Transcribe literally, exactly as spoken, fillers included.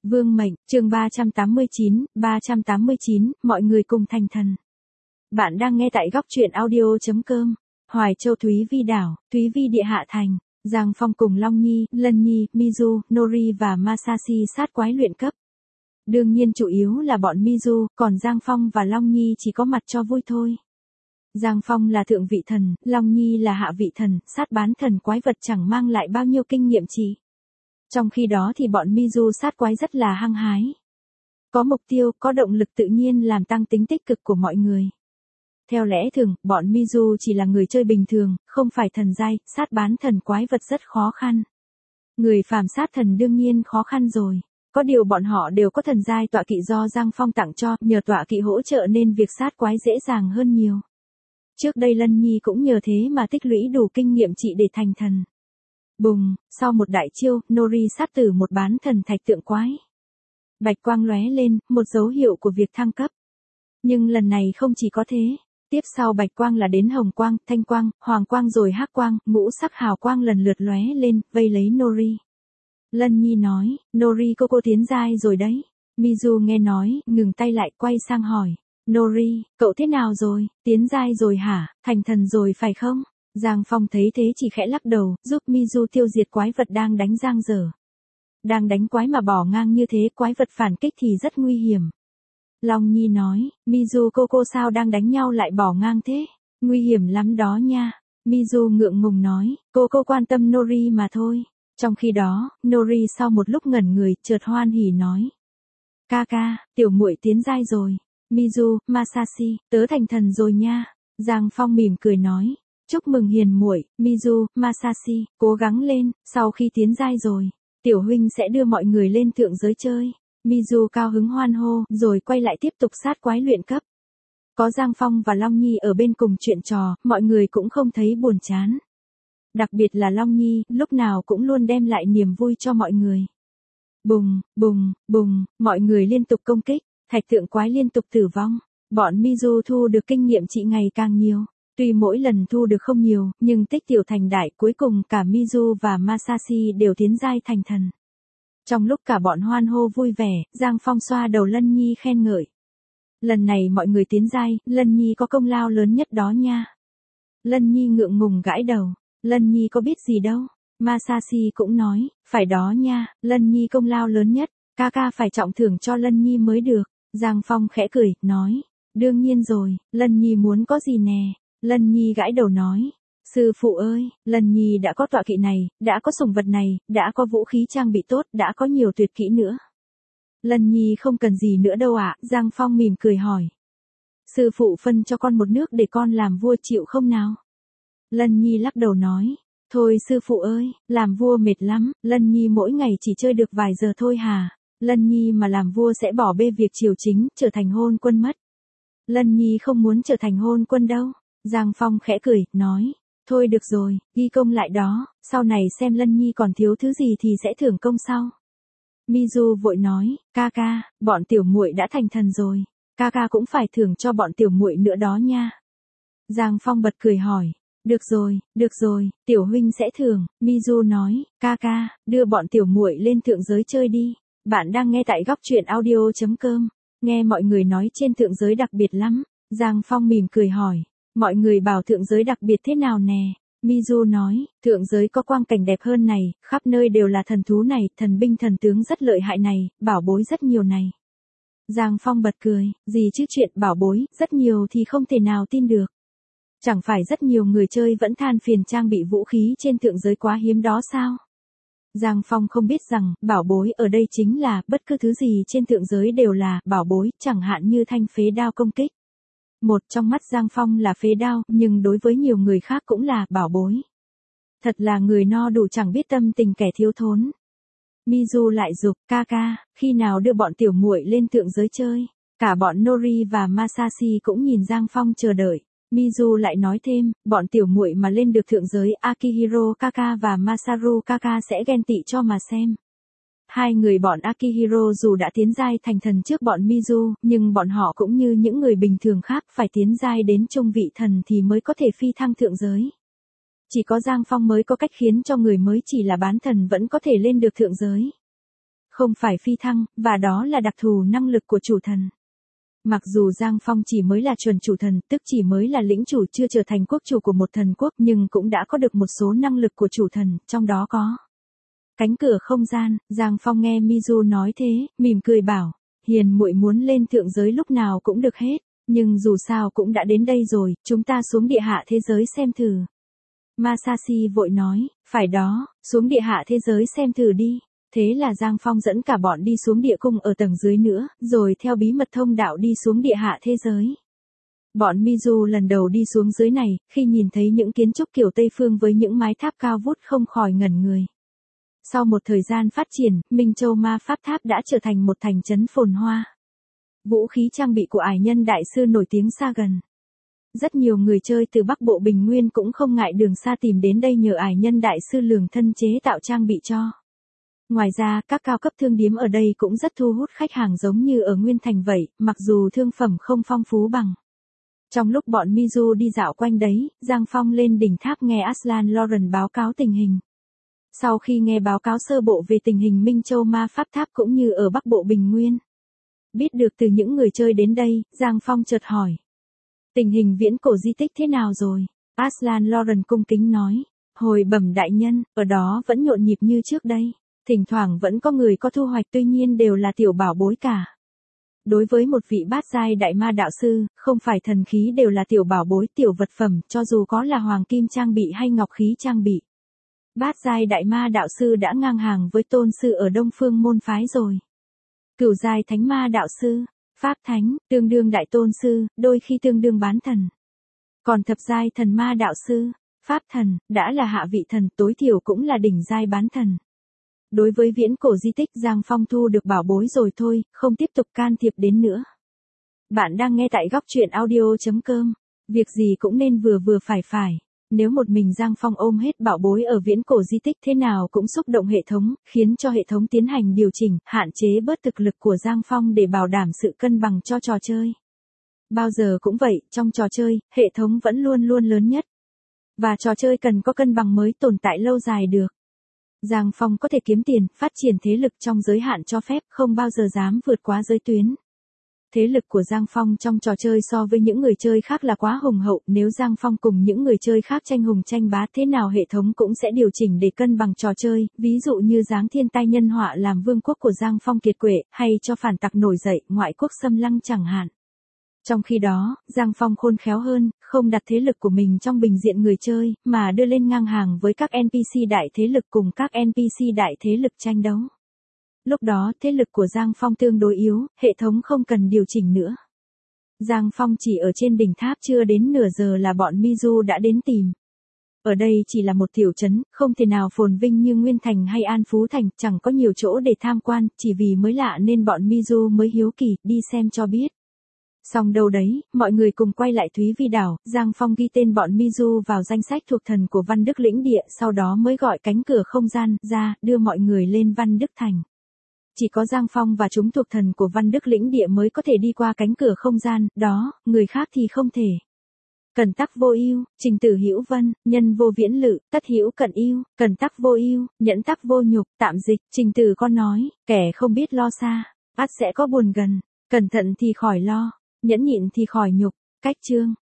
Vương mệnh, chương ba trăm tám mươi chín, ba trăm tám mươi chín, mọi người cùng thành thần. Bạn đang nghe tại góc truyện audio.com. Hoài Châu Thúy Vi đảo, Thúy Vi địa hạ thành, Giang Phong cùng Long Nhi, Lân Nhi, Mizu, Nori và Masashi sát quái luyện cấp. Đương nhiên chủ yếu là bọn Mizu, còn Giang Phong và Long Nhi chỉ có mặt cho vui thôi. Giang Phong là thượng vị thần, Long Nhi là hạ vị thần, sát bán thần quái vật chẳng mang lại bao nhiêu kinh nghiệm chỉ. Trong khi đó thì bọn Mizu sát quái rất là hăng hái. Có mục tiêu, có động lực tự nhiên làm tăng tính tích cực của mọi người. Theo lẽ thường, bọn Mizu chỉ là người chơi bình thường, không phải thần giai, sát bán thần quái vật rất khó khăn. Người phàm sát thần đương nhiên khó khăn rồi. Có điều bọn họ đều có thần giai tọa kỵ do Giang Phong tặng cho, nhờ tọa kỵ hỗ trợ nên việc sát quái dễ dàng hơn nhiều. Trước đây Lân Nhi cũng nhờ thế mà tích lũy đủ kinh nghiệm trị để thành thần. Bùng, sau một đại chiêu, Nori sát tử một bán thần thạch tượng quái. Bạch quang lóe lên, một dấu hiệu của việc thăng cấp. Nhưng lần này không chỉ có thế. Tiếp sau bạch quang là đến hồng quang, thanh quang, hoàng quang rồi hắc quang, ngũ sắc hào quang lần lượt lóe lên, vây lấy Nori. Lân Nhi nói, Nori cô cô tiến giai rồi đấy. Mizu nghe nói, ngừng tay lại quay sang hỏi. Nori, cậu thế nào rồi, tiến giai rồi hả, thành thần rồi phải không? Giang Phong thấy thế chỉ khẽ lắc đầu, giúp Mizu tiêu diệt quái vật đang đánh Giang dở. Đang đánh quái mà bỏ ngang như thế, quái vật phản kích thì rất nguy hiểm. Long Nhi nói, Mizu cô cô sao đang đánh nhau lại bỏ ngang thế? Nguy hiểm lắm đó nha. Mizu ngượng ngùng nói, cô cô quan tâm Nori mà thôi. Trong khi đó, Nori sau một lúc ngẩn người, chợt hoan hỉ nói. Ca ca, tiểu muội tiến giai rồi. Mizu, Masashi, tớ thành thần rồi nha. Giang Phong mỉm cười nói. Chúc mừng hiền muội, Mizu, Masashi, cố gắng lên, sau khi tiến giai rồi, tiểu huynh sẽ đưa mọi người lên thượng giới chơi. Mizu cao hứng hoan hô, rồi quay lại tiếp tục sát quái luyện cấp. Có Giang Phong và Long Nhi ở bên cùng chuyện trò, mọi người cũng không thấy buồn chán. Đặc biệt là Long Nhi, lúc nào cũng luôn đem lại niềm vui cho mọi người. Bùng, bùng, bùng, mọi người liên tục công kích, thạch tượng quái liên tục tử vong. Bọn Mizu thu được kinh nghiệm trị ngày càng nhiều. Tuy mỗi lần thu được không nhiều, nhưng tích tiểu thành đại, cuối cùng cả Mizu và Masashi đều tiến giai thành thần. Trong lúc cả bọn hoan hô vui vẻ, Giang Phong xoa đầu Lân Nhi khen ngợi. Lần này mọi người tiến giai, Lân Nhi có công lao lớn nhất đó nha. Lân Nhi ngượng ngùng gãi đầu, Lân Nhi có biết gì đâu. Masashi cũng nói, phải đó nha, Lân Nhi công lao lớn nhất, ca ca phải trọng thưởng cho Lân Nhi mới được. Giang Phong khẽ cười, nói, đương nhiên rồi, Lân Nhi muốn có gì nè. Lân Nhi gãi đầu nói, sư phụ ơi, Lân Nhi đã có tọa kỵ này, đã có sủng vật này, đã có vũ khí trang bị tốt, đã có nhiều tuyệt kỹ nữa. Lân Nhi không cần gì nữa đâu ạ, Giang Phong mỉm cười hỏi. Sư phụ phân cho con một nước để con làm vua chịu không nào? Lân Nhi lắc đầu nói, thôi sư phụ ơi, làm vua mệt lắm, Lân Nhi mỗi ngày chỉ chơi được vài giờ thôi hà. Lân Nhi mà làm vua sẽ bỏ bê việc triều chính, trở thành hôn quân mất. Lân Nhi không muốn trở thành hôn quân đâu. Giang Phong khẽ cười, nói, thôi được rồi, ghi công lại đó, sau này xem Lân Nhi còn thiếu thứ gì thì sẽ thưởng công sau. Mizu vội nói, ca ca, bọn tiểu muội đã thành thần rồi, ca ca cũng phải thưởng cho bọn tiểu muội nữa đó nha. Giang Phong bật cười hỏi, được rồi, được rồi, tiểu huynh sẽ thưởng. Mizu nói, ca ca, đưa bọn tiểu muội lên thượng giới chơi đi. Bạn đang nghe tại góc truyện audio.com, nghe mọi người nói trên thượng giới đặc biệt lắm. Giang Phong mỉm cười hỏi. Mọi người bảo thượng giới đặc biệt thế nào nè? Mizu nói, thượng giới có quang cảnh đẹp hơn này, khắp nơi đều là thần thú này, thần binh thần tướng rất lợi hại này, bảo bối rất nhiều này. Giang Phong bật cười, gì chứ chuyện bảo bối, rất nhiều thì không thể nào tin được. Chẳng phải rất nhiều người chơi vẫn than phiền trang bị vũ khí trên thượng giới quá hiếm đó sao? Giang Phong không biết rằng, bảo bối ở đây chính là, bất cứ thứ gì trên thượng giới đều là, bảo bối, chẳng hạn như thanh phế đao công kích. Một trong mắt Giang Phong là phế đao, nhưng đối với nhiều người khác cũng là bảo bối. Thật là người no đủ chẳng biết tâm tình kẻ thiếu thốn. Mizu lại giục, ca ca, khi nào đưa bọn tiểu muội lên thượng giới chơi. Cả bọn Nori và Masashi cũng nhìn Giang Phong chờ đợi. Mizu lại nói thêm, bọn tiểu muội mà lên được thượng giới, Akihiro Kaka và Masaru Kaka sẽ ghen tị cho mà xem. Hai người bọn Akihiro dù đã tiến giai thành thần trước bọn Mizu, nhưng bọn họ cũng như những người bình thường khác phải tiến giai đến trung vị thần thì mới có thể phi thăng thượng giới. Chỉ có Giang Phong mới có cách khiến cho người mới chỉ là bán thần vẫn có thể lên được thượng giới. không phải phi thăng, và đó là đặc thù năng lực của chủ thần. Mặc dù Giang Phong chỉ mới là chuẩn chủ thần, tức chỉ mới là lĩnh chủ chưa trở thành quốc chủ của một thần quốc, nhưng cũng đã có được một số năng lực của chủ thần, trong đó có cánh cửa không gian. Giang Phong nghe Mizu nói thế, mỉm cười bảo, hiền muội muốn lên thượng giới lúc nào cũng được hết, nhưng dù sao cũng đã đến đây rồi, chúng ta xuống địa hạ thế giới xem thử. Masashi vội nói, phải đó, xuống địa hạ thế giới xem thử đi. Thế là Giang Phong dẫn cả bọn đi xuống địa cung ở tầng dưới nữa, rồi theo bí mật thông đạo đi xuống địa hạ thế giới. Bọn Mizu lần đầu đi xuống dưới này, khi nhìn thấy những kiến trúc kiểu Tây Phương với những mái tháp cao vút không khỏi ngẩn người. Sau một thời gian phát triển, Minh Châu Ma Pháp Tháp đã trở thành một thành trấn phồn hoa. Vũ khí trang bị của ải nhân đại sư nổi tiếng xa gần. Rất nhiều người chơi từ Bắc Bộ Bình Nguyên cũng không ngại đường xa tìm đến đây nhờ ải nhân đại sư lường thân chế tạo trang bị cho. Ngoài ra, các cao cấp thương điếm ở đây cũng rất thu hút khách hàng giống như ở Nguyên Thành vậy, mặc dù thương phẩm không phong phú bằng. Trong lúc bọn Mizu đi dạo quanh đấy, Giang Phong lên đỉnh tháp nghe Aslan Lauren báo cáo tình hình. Sau khi nghe báo cáo sơ bộ về tình hình Minh Châu Ma Pháp Tháp cũng như ở Bắc Bộ Bình Nguyên, biết được từ những người chơi đến đây, Giang Phong chợt hỏi. Tình hình viễn cổ di tích thế nào rồi? Aslan Lauren cung kính nói. Hồi bẩm đại nhân, ở đó vẫn nhộn nhịp như trước đây. Thỉnh thoảng vẫn có người có thu hoạch, tuy nhiên đều là tiểu bảo bối cả. Đối với một vị bát giai đại ma đạo sư, không phải thần khí đều là tiểu bảo bối, tiểu vật phẩm, cho dù có là hoàng kim trang bị hay ngọc khí trang bị. Bát giai đại ma đạo sư đã ngang hàng với tôn sư ở Đông Phương môn phái rồi. Cửu giai thánh ma đạo sư, pháp thánh, tương đương đại tôn sư, đôi khi tương đương bán thần. Còn thập giai thần ma đạo sư, pháp thần, đã là hạ vị thần, tối thiểu cũng là đỉnh giai bán thần. Đối với viễn cổ di tích, Giang Phong thu được bảo bối rồi thôi, không tiếp tục can thiệp đến nữa. Bạn đang nghe tại góc truyện audio chấm com. Việc gì cũng nên vừa vừa phải phải. Nếu một mình Giang Phong ôm hết bảo bối ở viễn cổ di tích thế nào cũng xúc động hệ thống, khiến cho hệ thống tiến hành điều chỉnh, hạn chế bớt thực lực của Giang Phong để bảo đảm sự cân bằng cho trò chơi. Bao giờ cũng vậy, trong trò chơi, hệ thống vẫn luôn luôn lớn nhất. Và trò chơi cần có cân bằng mới tồn tại lâu dài được. Giang Phong có thể kiếm tiền, phát triển thế lực trong giới hạn cho phép, không bao giờ dám vượt quá giới tuyến. Thế lực của Giang Phong trong trò chơi so với những người chơi khác là quá hùng hậu, nếu Giang Phong cùng những người chơi khác tranh hùng tranh bá thế nào hệ thống cũng sẽ điều chỉnh để cân bằng trò chơi, ví dụ như giáng thiên tai nhân họa làm vương quốc của Giang Phong kiệt quệ, hay cho phản tặc nổi dậy, ngoại quốc xâm lăng chẳng hạn. Trong khi đó, Giang Phong khôn khéo hơn, không đặt thế lực của mình trong bình diện người chơi, mà đưa lên ngang hàng với các en pê xê đại thế lực cùng các en pê xê đại thế lực tranh đấu. Lúc đó, thế lực của Giang Phong tương đối yếu, hệ thống không cần điều chỉnh nữa. Giang Phong chỉ ở trên đỉnh tháp chưa đến nửa giờ là bọn Mizu đã đến tìm. Ở đây chỉ là một tiểu trấn, không thể nào phồn vinh như Nguyên Thành hay An Phú Thành, chẳng có nhiều chỗ để tham quan, chỉ vì mới lạ nên bọn Mizu mới hiếu kỳ, đi xem cho biết. Xong đâu đấy, mọi người cùng quay lại Thúy Vi đảo, Giang Phong ghi tên bọn Mizu vào danh sách thuộc thần của Văn Đức lĩnh địa, sau đó mới gọi cánh cửa không gian ra, đưa mọi người lên Văn Đức thành. Chỉ có Giang Phong và chúng thuộc thần của Văn Đức lĩnh địa mới có thể đi qua cánh cửa không gian, đó, người khác thì không thể. Cẩn tắc vô ưu, trình tử hữu vân, nhân vô viễn lự, tất hữu cận ưu, cẩn tắc vô ưu, nhẫn tắc vô nhục, tạm dịch, trình tử con nói, kẻ không biết lo xa, ắt sẽ có buồn gần, cẩn thận thì khỏi lo, nhẫn nhịn thì khỏi nhục, cách chương.